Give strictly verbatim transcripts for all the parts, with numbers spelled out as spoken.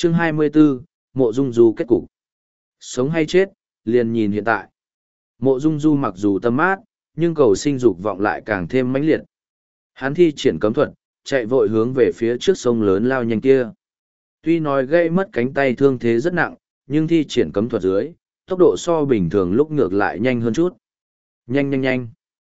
Chương hai mươi 24, Mộ Dung Du kết cục. Sống hay chết, liền nhìn hiện tại. Mộ Dung Du mặc dù tâm mát, nhưng cầu sinh dục vọng lại càng thêm mãnh liệt. Hắn thi triển cấm thuật, chạy vội hướng về phía trước sông lớn lao nhanh kia. Tuy nói gây mất cánh tay thương thế rất nặng, nhưng thi triển cấm thuật dưới, tốc độ so bình thường lúc ngược lại nhanh hơn chút. Nhanh nhanh nhanh.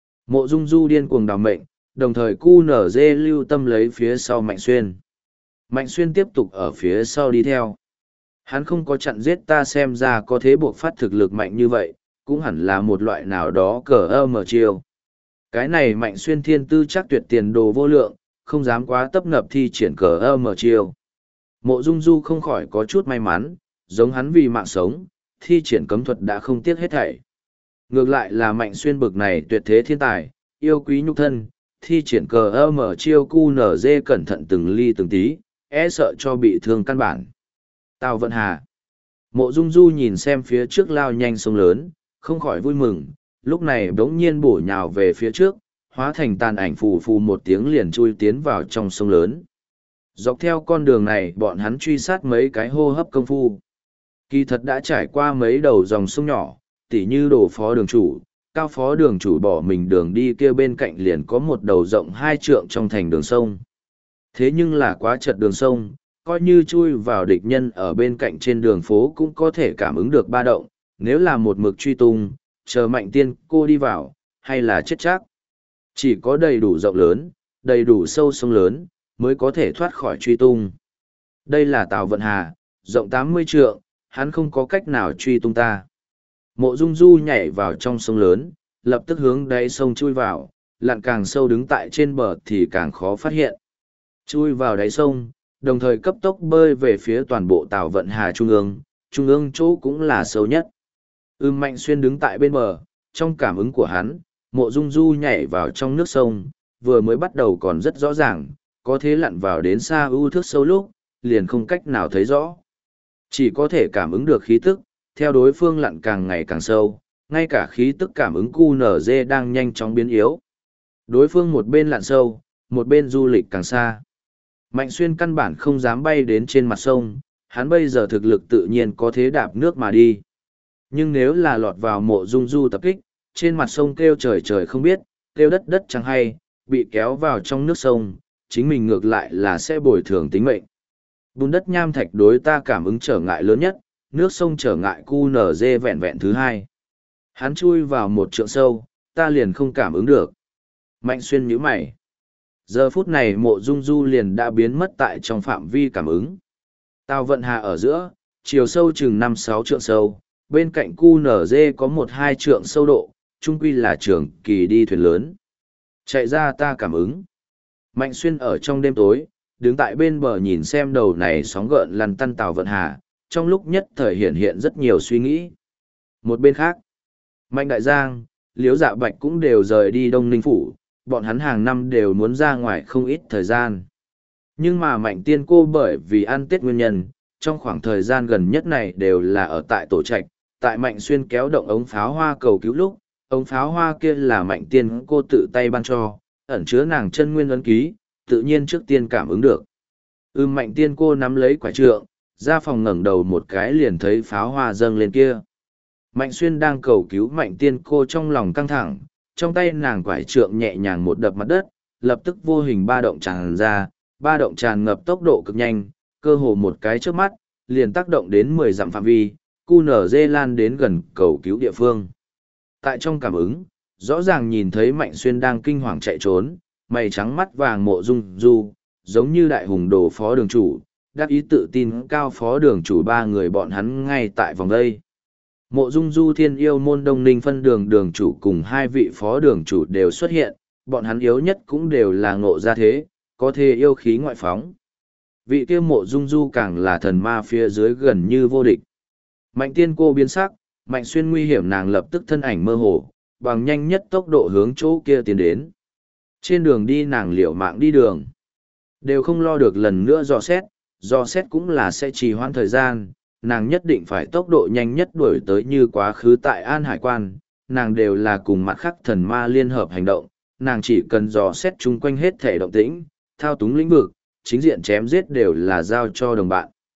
Mộ Dung Du điên cuồng đào mệnh, đồng thời cu nở dê lưu tâm lấy phía sau Mạnh Xuyên. Mạnh Xuyên tiếp tục ở phía sau đi theo. Hắn không có chặn giết ta, xem ra có thế buộc phát thực lực mạnh như vậy, cũng hẳn là một loại nào đó cờ ơ mở chiêu. Cái này Mạnh Xuyên thiên tư chắc tuyệt tiền đồ vô lượng, không dám quá tấp nập thi triển cờ ơ mở chiêu. Mộ Dung Du không khỏi có chút may mắn, giống hắn vì mạng sống, thi triển cấm thuật đã không tiếc hết thảy. Ngược lại là Mạnh Xuyên bực này tuyệt thế thiên tài, yêu quý nhục thân, thi triển cờ ơ mở chiêu cu nở dê cẩn thận từng ly từng tí, e sợ cho bị thương căn bản. Tào Vận Hà. Mộ Dung Du nhìn xem phía trước lao nhanh sông lớn, không khỏi vui mừng, lúc này bỗng nhiên bổ nhào về phía trước, hóa thành tàn ảnh phù phù một tiếng liền chui tiến vào trong sông lớn. Dọc theo con đường này bọn hắn truy sát mấy cái hô hấp công phu. Kỳ thật đã trải qua mấy đầu dòng sông nhỏ, tỉ như đồ phó đường chủ, cao phó đường chủ bỏ mình đường đi kia bên cạnh liền có một đầu rộng hai trượng trong thành đường sông. Thế nhưng là quá chật đường sông, coi như chui vào địch nhân ở bên cạnh trên đường phố cũng có thể cảm ứng được ba động, nếu là một mực truy tung, chờ Mạnh Tiên cô đi vào, hay là chết chắc. Chỉ có đầy đủ rộng lớn, đầy đủ sâu sông lớn, mới có thể thoát khỏi truy tung. Đây là Tào Vận Hà, rộng tám mươi trượng, hắn không có cách nào truy tung ta. Mộ Dung Du nhảy vào trong sông lớn, lập tức hướng đáy sông chui vào, lặn càng sâu đứng tại trên bờ thì càng khó phát hiện. Chui vào đáy sông, đồng thời cấp tốc bơi về phía toàn bộ Tào Vận Hà trung ương, trung ương chỗ cũng là sâu nhất. Ưm Mạnh Xuyên đứng tại bên bờ, trong cảm ứng của hắn, Mộ Dung Du nhảy vào trong nước sông, vừa mới bắt đầu còn rất rõ ràng, có thế lặn vào đến xa ưu thước sâu lúc, liền không cách nào thấy rõ. Chỉ có thể cảm ứng được khí tức, theo đối phương lặn càng ngày càng sâu, ngay cả khí tức cảm ứng cu nở dê đang nhanh chóng biến yếu. Đối phương một bên lặn sâu, một bên du lịch càng xa. Mạnh Xuyên căn bản không dám bay đến trên mặt sông, hắn bây giờ thực lực tự nhiên có thế đạp nước mà đi. Nhưng nếu là lọt vào Mộ Dung Du tập kích, trên mặt sông kêu trời trời không biết, kêu đất đất chẳng hay, bị kéo vào trong nước sông, chính mình ngược lại là sẽ bồi thường tính mệnh. Bùn đất nham thạch đối ta cảm ứng trở ngại lớn nhất, nước sông trở ngại cu nở dê vẹn vẹn thứ hai. Hắn chui vào một trượng sâu, ta liền không cảm ứng được. Mạnh Xuyên nhíu mày. Giờ phút này Mộ Dung Du liền đã biến mất tại trong phạm vi cảm ứng. Tào Vận Hà ở giữa, chiều sâu chừng năm sáu trượng sâu, bên cạnh cu nở dê có một hai trượng sâu độ, chung quy là trường kỳ đi thuyền lớn. Chạy ra ta cảm ứng. Mạnh Xuyên ở trong đêm tối, đứng tại bên bờ nhìn xem đầu này sóng gợn lăn tăn Tào Vận Hà, trong lúc nhất thời hiện hiện rất nhiều suy nghĩ. Một bên khác, Mạnh Đại Giang, Liễu Dạ Bạch cũng đều rời đi Đông Ninh Phủ, bọn hắn hàng năm đều muốn ra ngoài không ít thời gian. Nhưng mà Mạnh Tiên cô bởi vì ăn Tết nguyên nhân, trong khoảng thời gian gần nhất này đều là ở tại tổ trạch, tại Mạnh Xuyên kéo động ống pháo hoa cầu cứu lúc, ống pháo hoa kia là Mạnh Tiên cô tự tay ban cho, ẩn chứa nàng chân nguyên ấn ký, tự nhiên trước tiên cảm ứng được. Ưm Mạnh Tiên cô nắm lấy quả trượng, ra phòng ngẩng đầu một cái liền thấy pháo hoa dâng lên kia. Mạnh Xuyên đang cầu cứu Mạnh Tiên cô trong lòng căng thẳng, trong tay nàng quải trượng nhẹ nhàng một đập mặt đất, lập tức vô hình ba động tràn ra, ba động tràn ngập tốc độ cực nhanh, cơ hồ một cái trước mắt, liền tác động đến mười dặm phạm vi, cu nở dê lan đến gần cầu cứu địa phương. Tại trong cảm ứng, rõ ràng nhìn thấy Mạnh Xuyên đang kinh hoàng chạy trốn, mày trắng mắt vàng Mộ Dung Du, giống như đại hùng đồ phó đường chủ, đắc ý tự tin cao phó đường chủ ba người bọn hắn ngay tại vòng đây. Mộ Dung Du Thiên Yêu môn Đông Ninh phân đường đường chủ cùng hai vị phó đường chủ đều xuất hiện, bọn hắn yếu nhất cũng đều là ngộ ra thế, có thể yêu khí ngoại phóng. Vị kia Mộ Dung Du càng là thần ma phía dưới gần như vô địch. Mạnh Tiên cô biến sắc, Mạnh Xuyên nguy hiểm nàng lập tức thân ảnh mơ hồ, bằng nhanh nhất tốc độ hướng chỗ kia tiến đến. Trên đường đi nàng liều mạng đi đường, đều không lo được lần nữa dò xét, dò xét cũng là sẽ trì hoãn thời gian, nàng nhất định phải tốc độ nhanh nhất đuổi tới như quá khứ tại An Hải Quan, nàng đều là cùng mặt khắc thần ma liên hợp hành động, nàng chỉ cần dò xét chung quanh hết thể động tĩnh, thao túng lĩnh vực, chính diện chém giết đều là giao cho đồng bạn.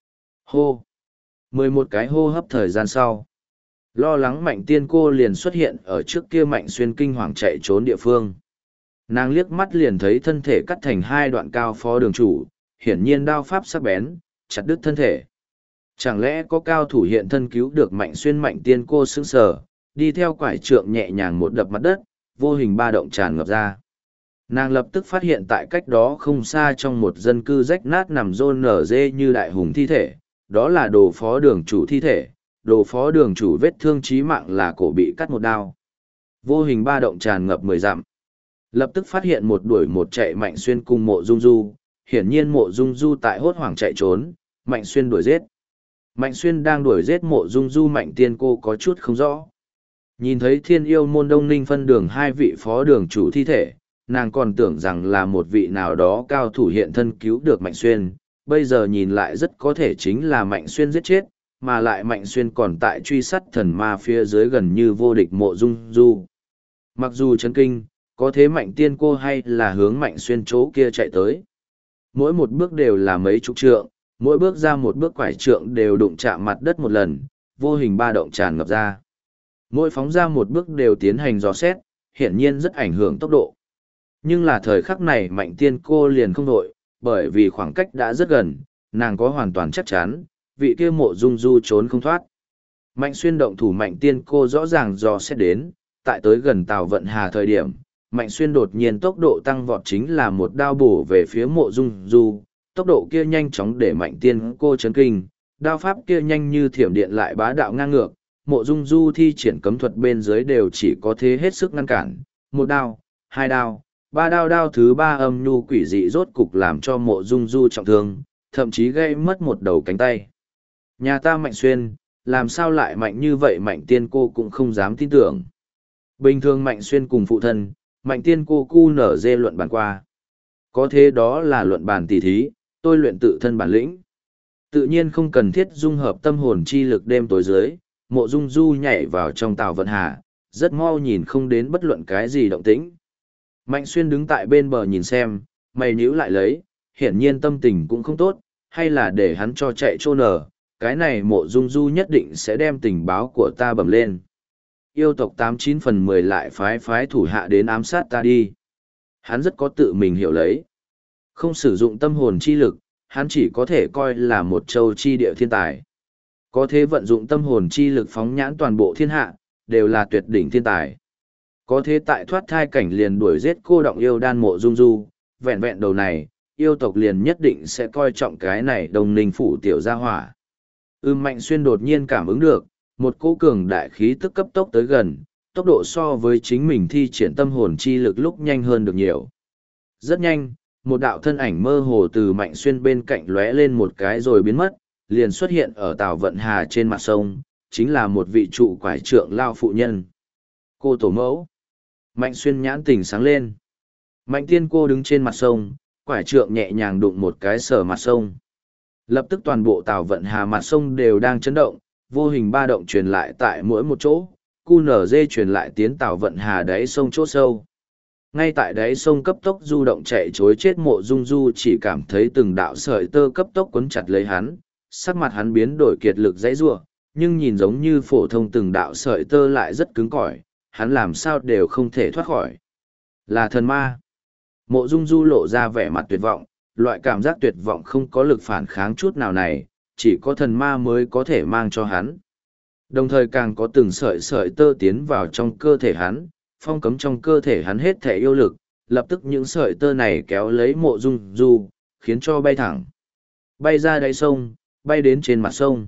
Hô! Mười một cái hô hấp thời gian sau. Lo lắng Mạnh Tiên Cô liền xuất hiện ở trước kia Mạnh Xuyên kinh hoàng chạy trốn địa phương. Nàng liếc mắt liền thấy thân thể cắt thành hai đoạn cao phó đường chủ, hiển nhiên đao pháp sắc bén, chặt đứt thân thể. Chẳng lẽ có cao thủ hiện thân cứu được Mạnh Xuyên? Mạnh Tiên Cô sững sờ, đi theo quải trượng nhẹ nhàng một đập mặt đất, vô hình ba động tràn ngập ra. Nàng lập tức phát hiện tại cách đó không xa trong một dân cư rách nát nằm rôn nở dê như đại hùng thi thể, đó là đồ phó đường chủ thi thể, đồ phó đường chủ vết thương chí mạng là cổ bị cắt một đao. Vô hình ba động tràn ngập mười dặm. Lập tức phát hiện một đuổi một chạy Mạnh Xuyên cùng Mộ Dung Du, hiển nhiên Mộ Dung Du tại hốt hoảng chạy trốn, Mạnh Xuyên đuổi giết. Mạnh Xuyên đang đuổi giết Mộ Dung Du, Mạnh Tiên Cô có chút không rõ. Nhìn thấy Thiên Yêu môn Đông Ninh phân đường hai vị phó đường chủ thi thể, nàng còn tưởng rằng là một vị nào đó cao thủ hiện thân cứu được Mạnh Xuyên, bây giờ nhìn lại rất có thể chính là Mạnh Xuyên giết chết, mà lại Mạnh Xuyên còn tại truy sát thần ma phía dưới gần như vô địch Mộ Dung Du. Mặc dù chấn kinh, có thế Mạnh Tiên Cô hay là hướng Mạnh Xuyên chỗ kia chạy tới. Mỗi một bước đều là mấy chục trượng, mỗi bước ra một bước quải trượng đều đụng chạm mặt đất một lần, vô hình ba động tràn ngập ra. Mỗi phóng ra một bước đều tiến hành dò xét, hiển nhiên rất ảnh hưởng tốc độ. Nhưng là thời khắc này Mạnh Tiên Cô liền không đội, bởi vì khoảng cách đã rất gần, nàng có hoàn toàn chắc chắn, vị kia Mộ Dung Du trốn không thoát. Mạnh Xuyên động thủ Mạnh Tiên Cô rõ ràng dò xét đến, tại tới gần Tào Vận Hà thời điểm, Mạnh Xuyên đột nhiên tốc độ tăng vọt chính là một đao bổ về phía Mộ Dung Du, tốc độ kia nhanh chóng để Mạnh Tiên Cô chấn kinh, đao pháp kia nhanh như thiểm điện lại bá đạo ngang ngược, Mộ Dung Du thi triển cấm thuật bên dưới đều chỉ có thế hết sức ngăn cản, một đao, hai đao, ba đao, đao thứ ba âm nhu quỷ dị rốt cục làm cho Mộ Dung Du trọng thương, thậm chí gây mất một đầu cánh tay. Nhà ta Mạnh Xuyên, làm sao lại mạnh như vậy? Mạnh Tiên Cô cũng không dám tin tưởng. Bình thường Mạnh Xuyên cùng phụ thân, Mạnh Tiên Cô cu nở dê luận bàn qua. Có thế đó là luận bàn tỉ thí, tôi luyện tự thân bản lĩnh. Tự nhiên không cần thiết dung hợp tâm hồn chi lực đêm tối dưới, Mộ Dung Du nhảy vào trong Tào Vận Hà, rất mau nhìn không đến bất luận cái gì động tĩnh. Mạnh Xuyên đứng tại bên bờ nhìn xem, mày nhíu lại lấy, hiển nhiên tâm tình cũng không tốt, hay là để hắn cho chạy trô nở, cái này Mộ Dung Du nhất định sẽ đem tình báo của ta bẩm lên. Yêu tộc tám chín phần mười lại phái phái thủ hạ đến ám sát ta đi. Hắn rất có tự mình hiểu lấy. Không sử dụng tâm hồn chi lực, hắn chỉ có thể coi là một châu chi địa thiên tài. Có thể vận dụng tâm hồn chi lực phóng nhãn toàn bộ thiên hạ, đều là tuyệt đỉnh thiên tài. Có thế tại thoát thai cảnh liền đuổi giết cô động yêu đan Mộ Dung Du, vẹn vẹn đầu này, yêu tộc liền nhất định sẽ coi trọng cái này Đông Ninh phủ tiểu gia hỏa. Ưm Mạnh Xuyên đột nhiên cảm ứng được, một cỗ cường đại khí tức cấp tốc tới gần, tốc độ so với chính mình thi triển tâm hồn chi lực lúc nhanh hơn được nhiều. Rất nhanh, một đạo thân ảnh mơ hồ từ Mạnh Xuyên bên cạnh lóe lên một cái rồi biến mất, liền xuất hiện ở Tào Vận Hà trên mặt sông, chính là một vị trụ quải trượng lao phụ nhân. Cô tổ mẫu. Mạnh Xuyên nhãn tỉnh sáng lên. Mạnh Tiên Cô đứng trên mặt sông, quải trượng nhẹ nhàng đụng một cái sở mặt sông. Lập tức toàn bộ Tào Vận Hà mặt sông đều đang chấn động, vô hình ba động truyền lại tại mỗi một chỗ, cu nở dê truyền lại tiến Tào Vận Hà đáy sông chỗ sâu. Ngay tại đáy sông cấp tốc du động chạy trối chết Mộ Dung Du chỉ cảm thấy từng đạo sợi tơ cấp tốc quấn chặt lấy hắn, sắc mặt hắn biến đổi kiệt lực dãy giụa, nhưng nhìn giống như phổ thông từng đạo sợi tơ lại rất cứng cỏi, hắn làm sao đều không thể thoát khỏi. Là thần ma. Mộ Dung Du lộ ra vẻ mặt tuyệt vọng, loại cảm giác tuyệt vọng không có lực phản kháng chút nào này, chỉ có thần ma mới có thể mang cho hắn. Đồng thời càng có từng sợi sợi tơ tiến vào trong cơ thể hắn, phong cấm trong cơ thể hắn hết thể yêu lực, lập tức những sợi tơ này kéo lấy Mộ Dung Du, khiến cho bay thẳng. Bay ra đáy sông, bay đến trên mặt sông.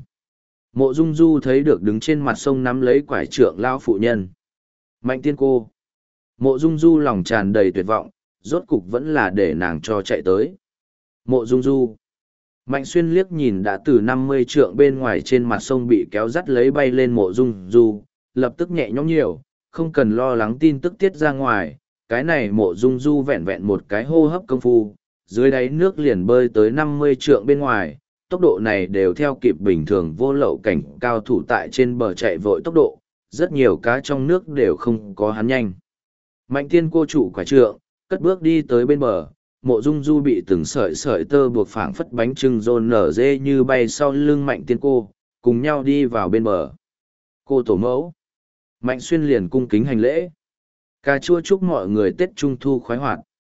Mộ Dung Du thấy được đứng trên mặt sông nắm lấy quải trượng lao phụ nhân. Mạnh Tiên Cô. Mộ Dung Du lòng tràn đầy tuyệt vọng, rốt cục vẫn là để nàng cho chạy tới. Mộ Dung Du. Mạnh Xuyên liếc nhìn đã từ năm mươi trượng bên ngoài trên mặt sông bị kéo dắt lấy bay lên Mộ Dung Du, lập tức nhẹ nhõm nhiều, không cần lo lắng tin tức tiết ra ngoài, cái này Mộ Dung Du vẹn vẹn một cái hô hấp công phu, dưới đáy nước liền bơi tới năm mươi trượng bên ngoài, tốc độ này đều theo kịp bình thường vô lậu cảnh cao thủ tại trên bờ chạy vội tốc độ, rất nhiều cá trong nước đều không có hắn nhanh. Mạnh Tiên Cô trụ quả trượng, cất bước đi tới bên bờ, Mộ Dung Du bị từng sợi sợi tơ buộc phảng phất bánh trưng rôn nở dê như bay sau lưng Mạnh Tiên cô, cùng nhau đi vào bên bờ. Cô tổ mẫu. Mạnh Xuyên liền cung kính hành lễ. Cà chua chúc mọi người Tết Trung Thu khoái hoạt.